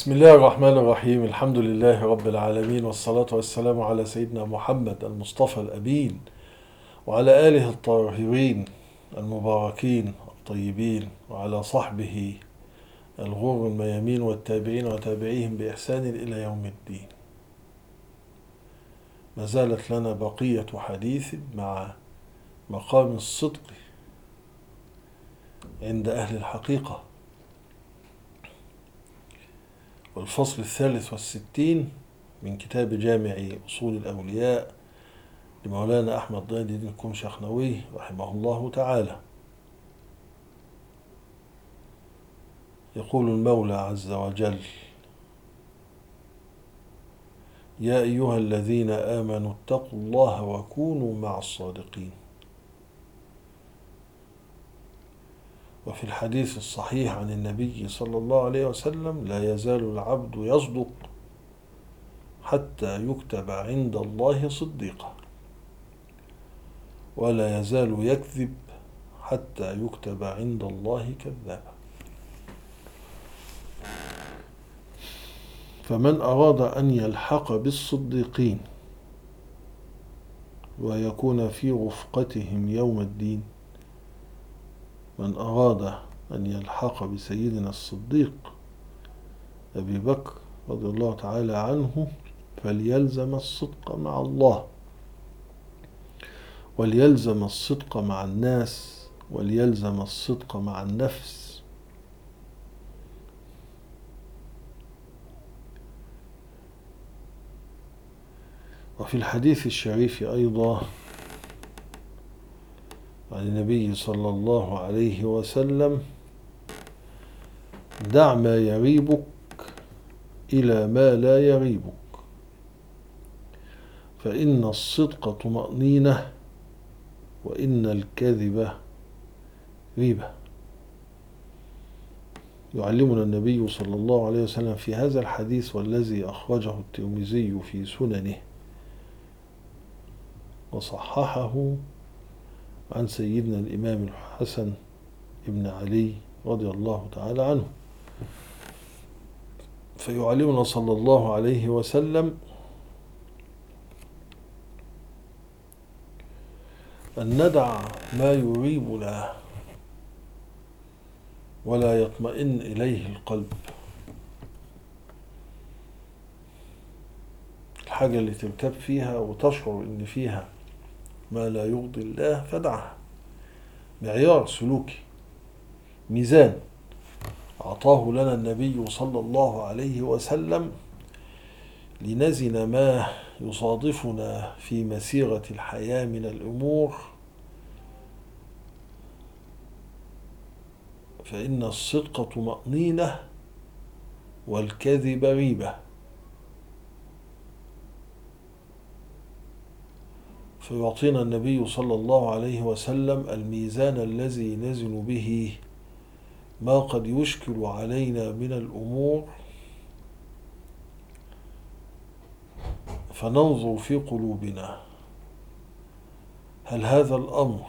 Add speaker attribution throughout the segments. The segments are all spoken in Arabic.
Speaker 1: بسم الله الرحمن الرحيم. الحمد لله رب العالمين، والصلاة والسلام على سيدنا محمد المصطفى الأمين وعلى آله الطاهرين المباركين الطيبين، وعلى صحبه الغر الميامين والتابعين وتابعيهم بإحسان إلى يوم الدين. ما زالت لنا بقية حديث مع مقام الصدق عند أهل الحقيقة، والفصل 63 من كتاب جامع أصول الأولياء لمولانا أحمد ضياء الدين الكمشخنوي رحمه الله تعالى. يقول المولى عز وجل: يا أيها الذين آمنوا اتقوا الله وكونوا مع الصادقين. وفي الحديث الصحيح عن النبي صلى الله عليه وسلم: لا يزال العبد يصدق حتى يكتب عند الله صديقا، ولا يزال يكذب حتى يكتب عند الله كذابا. فمن أراد أن يلحق بالصديقين ويكون في رفقتهم يوم الدين، من أراد أن يلحق بسيدنا الصديق أبي بكر رضي الله تعالى عنه، فليلزم الصدق مع الله، وليلزم الصدق مع الناس، وليلزم الصدق مع النفس. وفي الحديث الشريف أيضا عن النبي صلى الله عليه وسلم: دع ما يريبك إلى ما لا يريبك، فإن الصدق طمأنينة، وإن الكذب ريبة. يعلمنا النبي صلى الله عليه وسلم في هذا الحديث، والذي أخرجه الترمذي في سننه وصححه، عن سيدنا الإمام الحسن ابن علي رضي الله تعالى عنه، فيعلمنا صلى الله عليه وسلم أن ندع ما يريبنا ولا يطمئن إليه القلب. الحاجة اللي ترتاب فيها وتشعر إن فيها ما لا يرضي الله فدعها. معيار سلوكي، ميزان أعطاه لنا النبي صلى الله عليه وسلم لنزن ما يصادفنا في مسيرة الحياة من الأمور. فإن الصدق طمأنينة، والكذب ريبة. فيعطينا النبي صلى الله عليه وسلم الميزان الذي نزن به ما قد يشكل علينا من الأمور، فننظر في قلوبنا: هل هذا الأمر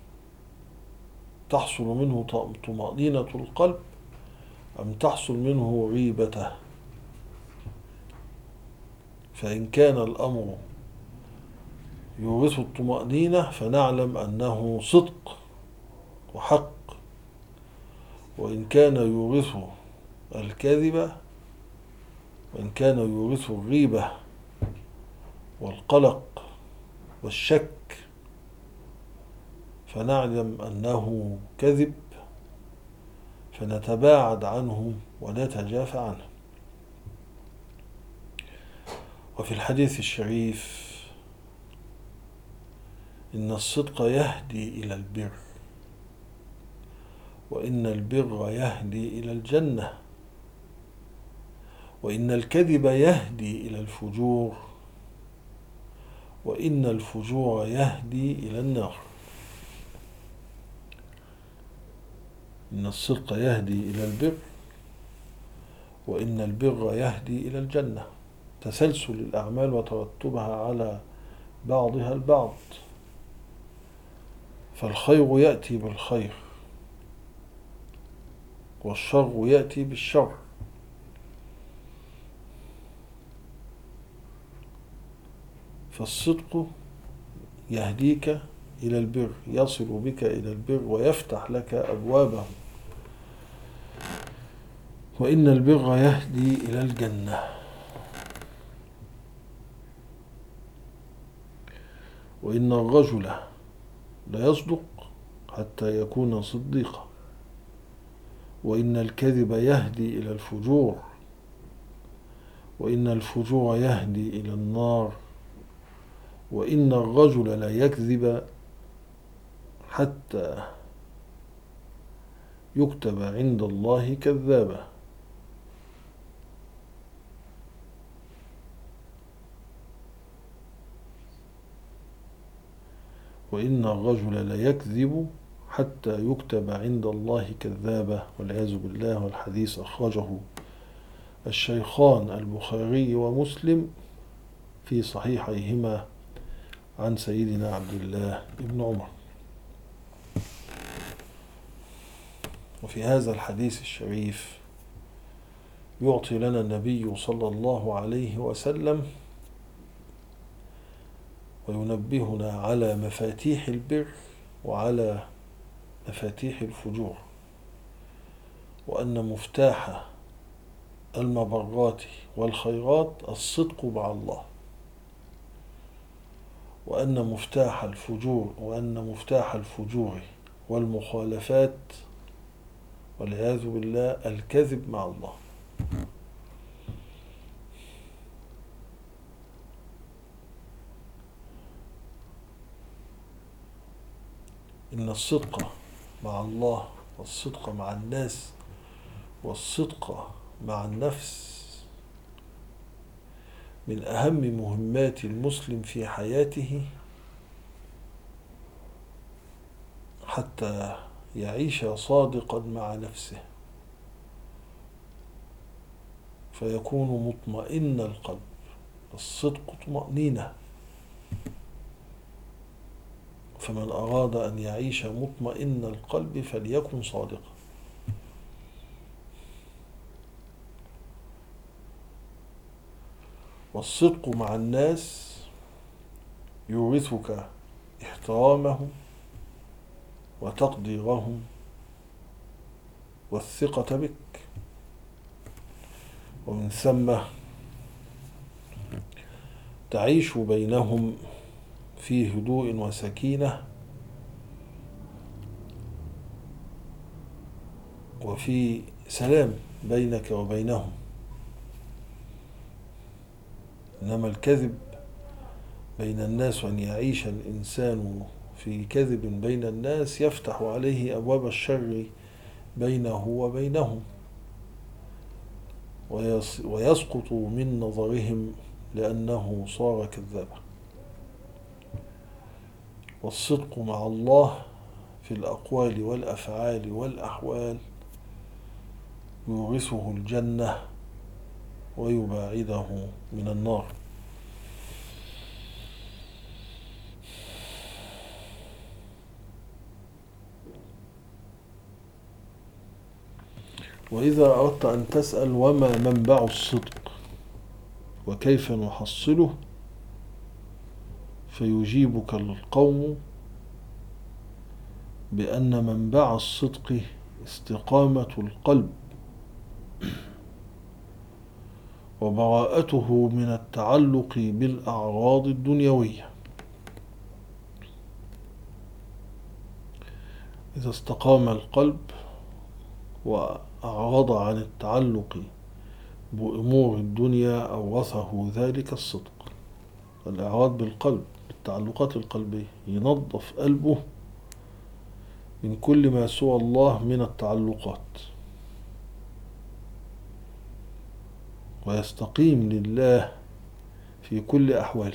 Speaker 1: تحصل منه طمأنينة القلب، أم تحصل منه ريبته؟ فإن كان الأمر يورث الطمأنينة فنعلم أنه صدق وحق، وإن كان يورث الكذب، وإن كان يورث الريبة والقلق والشك، فنعلم أنه كذب، فنتباعد عنه ونتجافى عنه. وفي الحديث الشريف: إن الصدق يهدي إلى البر، وإن البر يهدي إلى الجنة، وإن الكذب يهدي إلى الفجور، وإن الفجور يهدي إلى النار. إن الصدق يهدي إلى البر، وإن البر يهدي إلى الجنة. تسلسل الأعمال وترتبها على بعضها البعض، فالخير يأتي بالخير، والشر يأتي بالشر. فالصدق يهديك إلى البر، يصل بك إلى البر ويفتح لك أبوابه، وإن البر يهدي إلى الجنة. وإن الرجل لا يصدق حتى يكون صديقا، وإن الكذب يهدي إلى الفجور، وإن الفجور يهدي إلى النار، وإن الرجل لا يكذب حتى يكتب عند الله كذابا. وإن الرجل لا يكذب حتى يكتب عند الله كذابا، والعياذ بالله. والحديث أخرجه الشيخان البخاري ومسلم في صحيحيهما عن سيدنا عبد الله بن عمر. وفي هذا الحديث الشريف يعطي لنا النبي صلى الله عليه وسلم وينبهنا على مفاتيح البر وعلى مفاتيح الفجور، وأن مفتاح المبرات والخيرات الصدق مع الله، وأن مفتاح الفجور والمخالفات والعياذ بالله الكذب مع الله. إن الصدق مع الله والصدق مع الناس والصدق مع النفس من أهم مهمات المسلم في حياته حتى يعيش صادقا مع نفسه فيكون مطمئن القلب. الصدق طمأنينة، فمن أراد أن يعيش مطمئن القلب فليكن صادقا. والصدق مع الناس يورثك احترامهم وتقديرهم والثقة بك، ومن ثم تعيش بينهم في هدوء وسكينة وفي سلام بينك وبينهم. إنما الكذب بين الناس، وأن يعيش الإنسان في كذب بين الناس يفتح عليه أبواب الشر بينه وبينهم، ويسقط من نظرهم لأنه صار كذابا. والصدق مع الله في الأقوال والأفعال والأحوال يورثه الجنة ويباعده من النار. وإذا أردت أن تسأل وما منبع الصدق وكيف نحصله، فيجيبك القوم بأن منبع الصدق استقامة القلب وبراءته من التعلق بالأعراض الدنيوية. إذا استقام القلب وأعرض عن التعلق بأمور الدنيا أورثه ذلك الصدق. الإعراض بالقلب، التعلقات القلبية، ينظف قلبه من كل ما سوى الله من التعلقات ويستقيم لله في كل أحواله،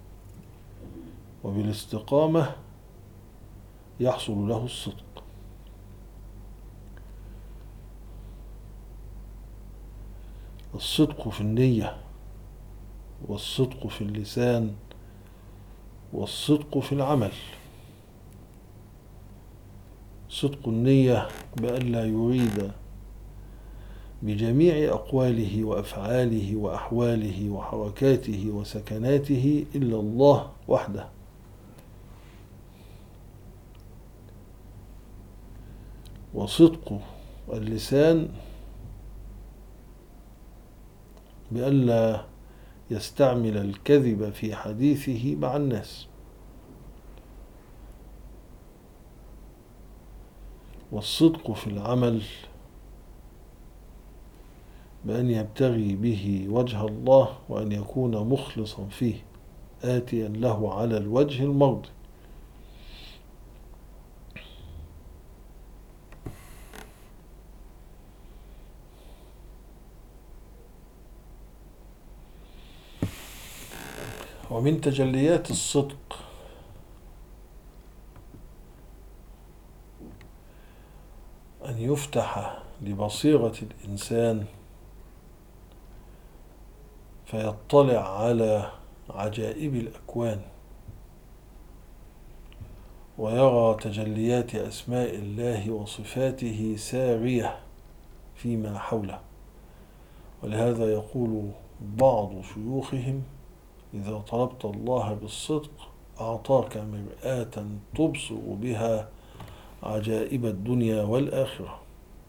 Speaker 1: وبالاستقامة يحصل له الصدق. الصدق في النية، والصدق في اللسان، والصدق في العمل. صدق النية بأن لا يريد بجميع أقواله وأفعاله وأحواله وحركاته وسكناته إلا الله وحده. وصدق اللسان بألا يستعمل الكذب في حديثه مع الناس. والصدق في العمل بأن يبتغي به وجه الله وأن يكون مخلصا فيه آتيا له على الوجه المرضي. ومن تجليات الصدق أن يفتح لبصيرة الإنسان فيطلع على عجائب الأكوان ويرى تجليات أسماء الله وصفاته سارية فيما حوله. ولهذا يقول بعض شيوخهم: إذا طلبت الله بالصدق أعطاك مرآة تبصر بها عجائب الدنيا والآخرة.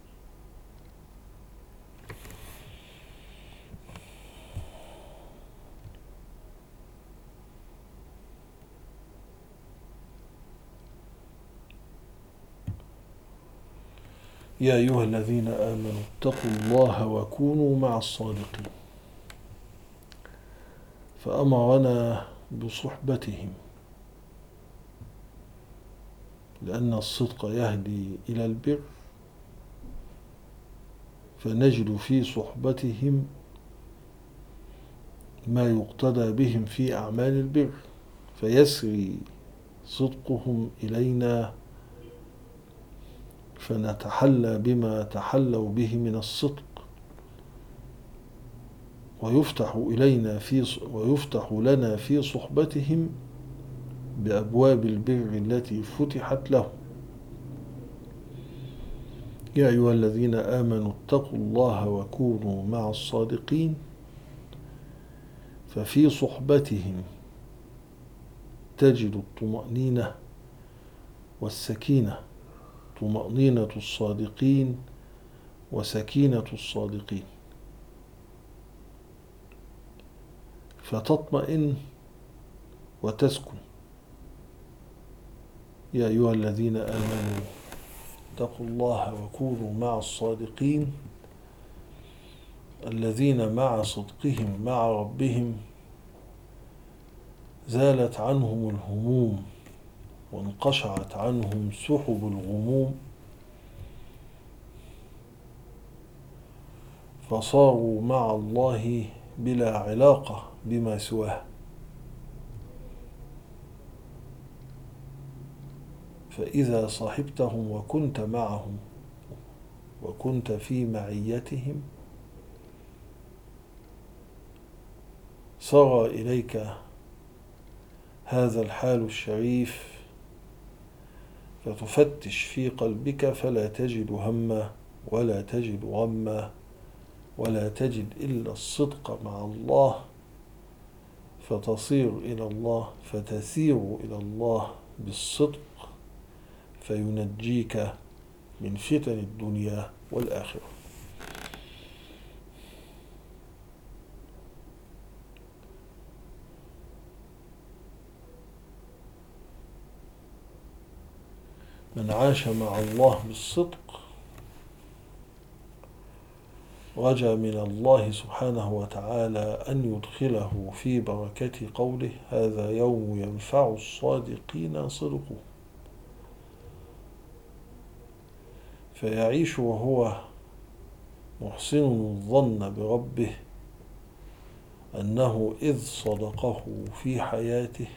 Speaker 1: يا أيها الذين آمنوا اتقوا الله وكونوا مع الصادقين، فأمرنا بصحبتهم لأن الصدق يهدي إلى البر، فنجد في صحبتهم ما يقتدى بهم في أعمال البر، فيسري صدقهم إلينا فنتحلى بما تحلوا به من الصدق، ويفتح لنا في صحبتهم بأبواب البر التي فتحت له. يا أيها الذين آمنوا اتقوا الله وكونوا مع الصادقين، ففي صحبتهم تجد الطمأنينة والسكينة، طمأنينة الصادقين وسكينة الصادقين، فتطمئن وتسكن. يا أيها الذين آمنوا اتقوا الله وكونوا مع الصادقين الذين مع صدقهم مع ربهم زالت عنهم الهموم وانقشعت عنهم سحب الغموم، فصاروا مع الله بلا علاقة بما سواه. فإذا صاحبتهم وكنت معهم وكنت في معيتهم صار إليك هذا الحال الشريف، فتفتش في قلبك فلا تجد هما ولا تجد غما ولا تجد إلا الصدق مع الله، فتسير إلى الله بالصدق فينجيك من فتن الدنيا والآخرة. من عاش مع الله بالصدق رجا من الله سبحانه وتعالى أن يدخله في بركة قوله: هذا يوم ينفع الصادقين صدقه، فيعيش وهو محسن الظن بربه أنه إذ صدقه في حياته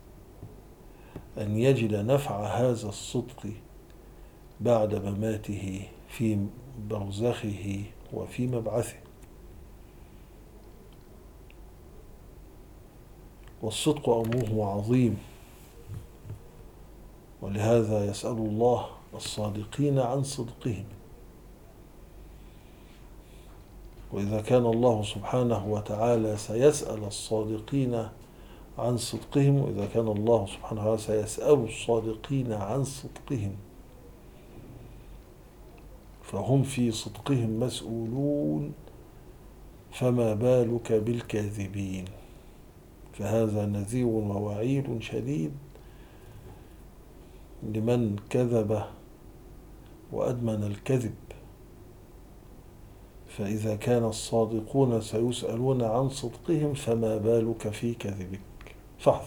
Speaker 1: أن يجد نفع هذا الصدق بعد مماته في برزخه وفي مبعثه. والصدق أمره عظيم، ولهذا يسأل الله الصادقين عن صدقهم. وإذا كان الله سبحانه وتعالى سيسأل الصادقين عن صدقهم، وإذا كان الله سبحانه وتعالى سيسأل الصادقين عن صدقهم، فهم في صدقهم مسؤولون، فما بالك بالكاذبين؟ فهذا نذير ووعيد شديد لمن كذب وأدمن الكذب. فإذا كان الصادقون سيسألون عن صدقهم فما بالك في كذبك؟ فاحذر.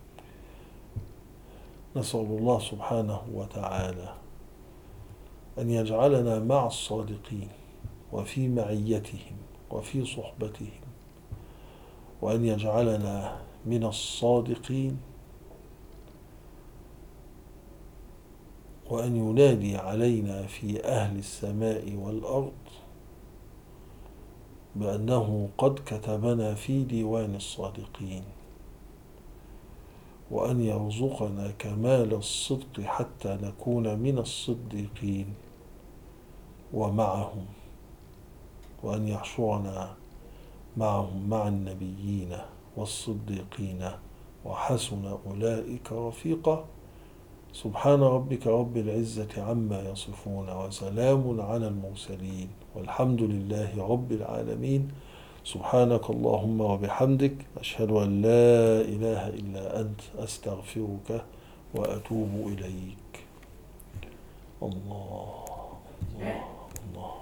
Speaker 1: نسأل الله سبحانه وتعالى أن يجعلنا مع الصادقين وفي معيتهم وفي صحبتهم، وأن يجعلنا من الصادقين، وأن ينادي علينا في أهل السماء والأرض بأنه قد كتبنا في ديوان الصادقين، وأن يرزقنا كمال الصدق حتى نكون من الصديقين ومعهم، وأن يحشرنا معهم مع النبيين والصديقين وحسن أولئك رفيقا. سبحان ربك رب العزة عما يصفون، وسلام على المرسلين، والحمد لله رب العالمين. سبحانك اللهم وبحمدك، أشهد أن لا إله إلا أنت، أستغفرك وأتوب إليك. الله الله الله.